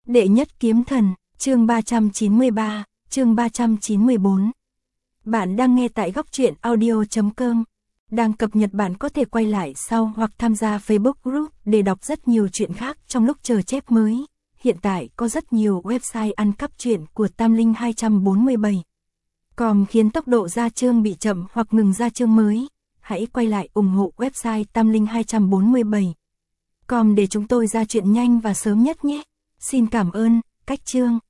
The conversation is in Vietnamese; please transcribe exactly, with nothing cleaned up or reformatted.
Đệ nhất kiếm thần, chương ba trăm chín mươi ba, chương ba trăm chín mươi bốn. Bạn đang nghe tại góc truyện audio chấm com. Đang cập nhật bạn có thể quay lại sau hoặc tham gia Facebook group để đọc rất nhiều chuyện khác trong lúc chờ chép mới. Hiện tại có rất nhiều website ăn cắp truyện của Tam Linh hai trăm bốn mươi bảy. Com khiến tốc độ ra chương bị chậm hoặc ngừng ra chương mới. Hãy quay lại ủng hộ website Tam Linh hai trăm bốn mươi bảy. Com để chúng tôi ra chuyện nhanh và sớm nhất nhé. Xin cảm ơn, cách chương.